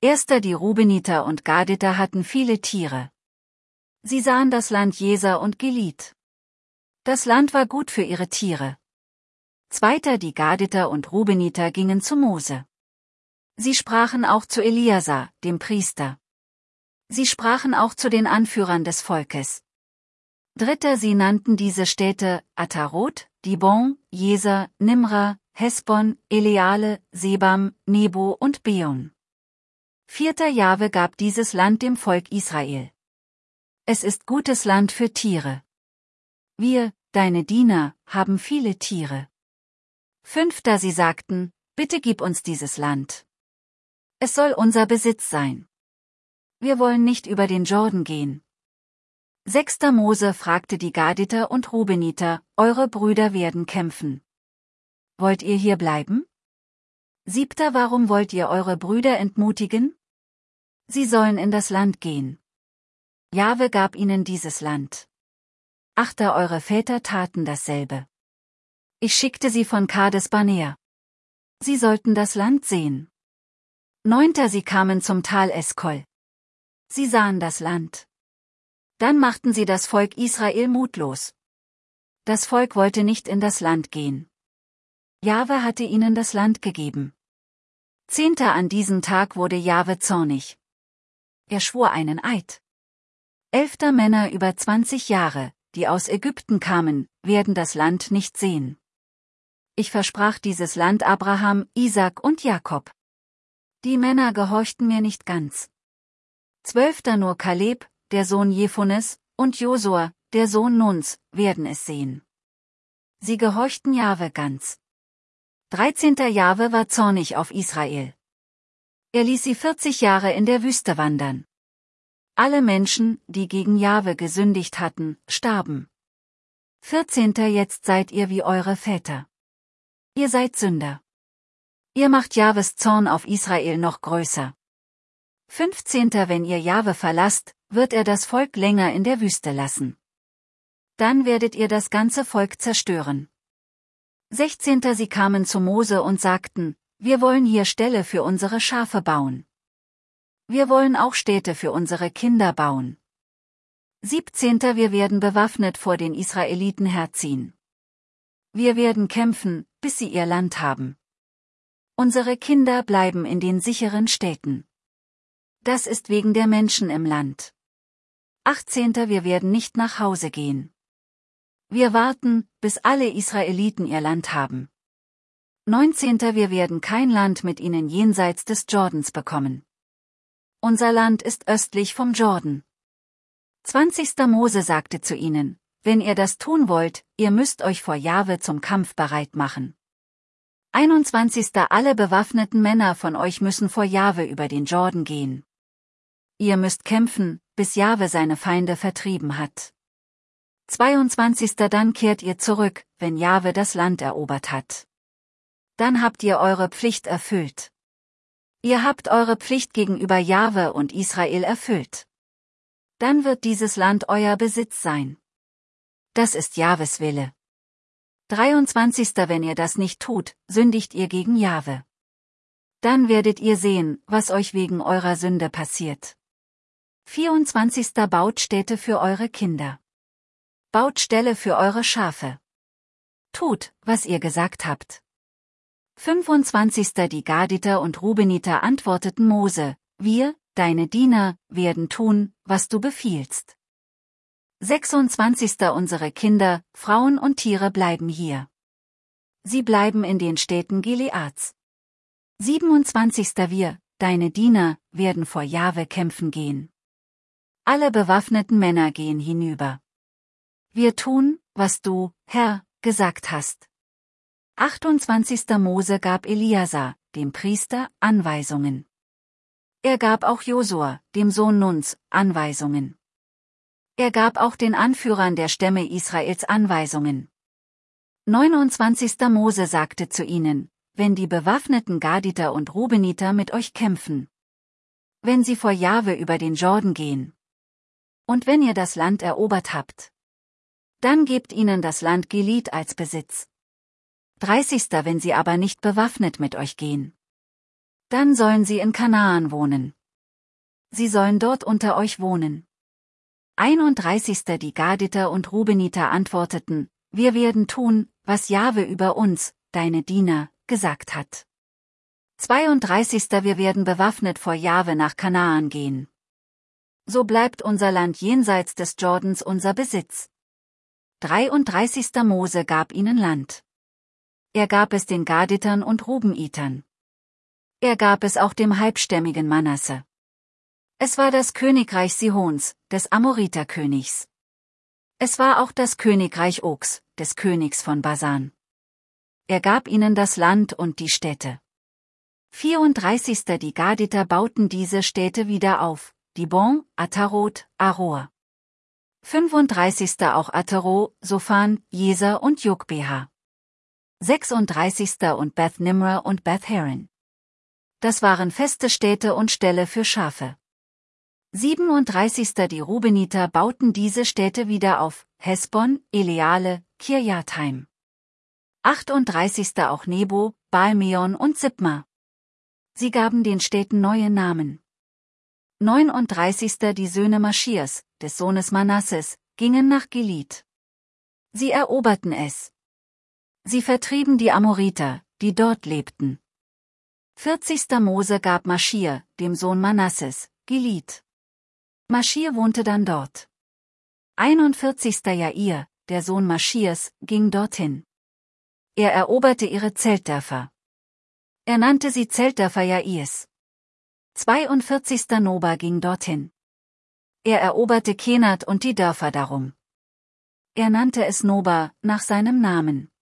Erster die Rubeniter und Gaditer hatten viele Tiere. Sie sahen das Land Jeser und Gilead. Das Land war gut für ihre Tiere. Zweiter die Gaditer und Rubeniter gingen zu Mose. Sie sprachen auch zu Eliasar, dem Priester. Sie sprachen auch zu den Anführern des Volkes. Dritter sie nannten diese Städte Atarot, Dibon, Jeser, Nimra, Hesbon, Eleale, Sebam, Nebo und Beon. Vierter Jahwe gab dieses Land dem Volk Israel. Es ist gutes Land für Tiere. Wir, deine Diener, haben viele Tiere. Fünfter sie sagten, bitte gib uns dieses Land. Es soll unser Besitz sein. Wir wollen nicht über den Jordan gehen. Sechster Mose fragte die Gaditer und Rubeniter, eure Brüder werden kämpfen. Wollt ihr hier bleiben? Siebter warum wollt ihr eure Brüder entmutigen? Sie sollen in das Land gehen. Jahwe gab ihnen dieses Land. Achter eure Väter taten dasselbe. Ich schickte sie von Kades Barnea. Sie sollten das Land sehen. Neunter sie kamen zum Tal Eskol. Sie sahen das Land. Dann machten sie das Volk Israel mutlos. Das Volk wollte nicht in das Land gehen. Jahwe hatte ihnen das Land gegeben. Zehnter an diesem Tag wurde Jahwe zornig. Er schwor einen Eid. Elfter Männer über 20 Jahre, die aus Ägypten kamen, werden das Land nicht sehen. Ich versprach dieses Land Abraham, Isaak und Jakob. Die Männer gehorchten mir nicht ganz. Zwölfter nur Kaleb, der Sohn Jephunes, und Josua, der Sohn Nuns, werden es sehen. Sie gehorchten Jahwe ganz. 13. Jahwe war zornig auf Israel. Er ließ sie 40 Jahre in der Wüste wandern. Alle Menschen, die gegen Jahwe gesündigt hatten, starben. 14. Jetzt seid ihr wie eure Väter. Ihr seid Sünder. Ihr macht Jahwes Zorn auf Israel noch größer. 15. Wenn ihr Jahwe verlasst, wird er das Volk länger in der Wüste lassen. Dann werdet ihr das ganze Volk zerstören. 16. Sie kamen zu Mose und sagten, wir wollen hier Ställe für unsere Schafe bauen. Wir wollen auch Städte für unsere Kinder bauen. 17. Wir werden bewaffnet vor den Israeliten herziehen. Wir werden kämpfen, bis sie ihr Land haben. Unsere Kinder bleiben in den sicheren Städten. Das ist wegen der Menschen im Land. 18. Wir werden nicht nach Hause gehen. Wir warten, bis alle Israeliten ihr Land haben. 19. Wir werden kein Land mit ihnen jenseits des Jordans bekommen. Unser Land ist östlich vom Jordan. 20. Mose sagte zu ihnen, wenn ihr das tun wollt, ihr müsst euch vor Jahwe zum Kampf bereit machen. 21. Alle bewaffneten Männer von euch müssen vor Jahwe über den Jordan gehen. Ihr müsst kämpfen, bis Jahwe seine Feinde vertrieben hat. 22. Dann kehrt ihr zurück, wenn Jahwe das Land erobert hat. Dann habt ihr eure Pflicht erfüllt. Ihr habt eure Pflicht gegenüber Jahwe und Israel erfüllt. Dann wird dieses Land euer Besitz sein. Das ist Jahwes Wille. 23. Wenn ihr das nicht tut, sündigt ihr gegen Jahwe. Dann werdet ihr sehen, was euch wegen eurer Sünde passiert. 24. Baut Städte für eure Kinder. Baut Ställe für eure Schafe. Tut, was ihr gesagt habt. 25. Die Gaditer und Rubeniter antworteten Mose, wir, deine Diener, werden tun, was du befiehlst. 26. Unsere Kinder, Frauen und Tiere bleiben hier. Sie bleiben in den Städten Gileads. 27. Wir, deine Diener, werden vor Jahwe kämpfen gehen. Alle bewaffneten Männer gehen hinüber. Wir tun, was du, Herr, gesagt hast. 28. Mose gab Eliasar, dem Priester, Anweisungen. Er gab auch Josua, dem Sohn Nuns, Anweisungen. Er gab auch den Anführern der Stämme Israels Anweisungen. 29. Mose sagte zu ihnen, wenn die bewaffneten Gaditer und Rubeniter mit euch kämpfen. Wenn sie vor Jahwe über den Jordan gehen. Und wenn ihr das Land erobert habt. Dann gebt ihnen das Land Gilead als Besitz. 30. Wenn sie aber nicht bewaffnet mit euch gehen. Dann sollen sie in Kanaan wohnen. Sie sollen dort unter euch wohnen. 31. Die Gaditer und Rubeniter antworteten, wir werden tun, was Jahwe über uns, deine Diener, gesagt hat. 32. Wir werden bewaffnet vor Jahwe nach Kanaan gehen. So bleibt unser Land jenseits des Jordans unser Besitz. 33. Mose gab ihnen Land. Er gab es den Gaditern und Rubenitern. Er gab es auch dem halbstämmigen Manasse. Es war das Königreich Sihons, des Amoriterkönigs. Es war auch das Königreich Ogs, des Königs von Basan. Er gab ihnen das Land und die Städte. 34. Die Gaditer bauten diese Städte wieder auf, Dibon, Atarot, Aroer. 35. Auch Atero, Sophan, Jeser und Jogbeha. 36. und Beth Nimrah und Beth Haran. Das waren feste Städte und Ställe für Schafe. 37. Die Rubeniter bauten diese Städte wieder auf, Hesbon, Eleale, Kirjatheim. 38. Auch Nebo, Baalmeon und Sibma. Sie gaben den Städten neue Namen. 39. Die Söhne Maschias, des Sohnes Manasses, gingen nach Gilead. Sie eroberten es. Sie vertrieben die Amoriter, die dort lebten. 40. Mose gab Maschir, dem Sohn Manasses, Gilead. Maschir wohnte dann dort. 41. Jair, der Sohn Maschirs, ging dorthin. Er eroberte ihre Zeltdörfer. Er nannte sie Zeltdörfer Jairs. 42. Noba ging dorthin. Er eroberte Kenat und die Dörfer darum. Er nannte es Noba, nach seinem Namen.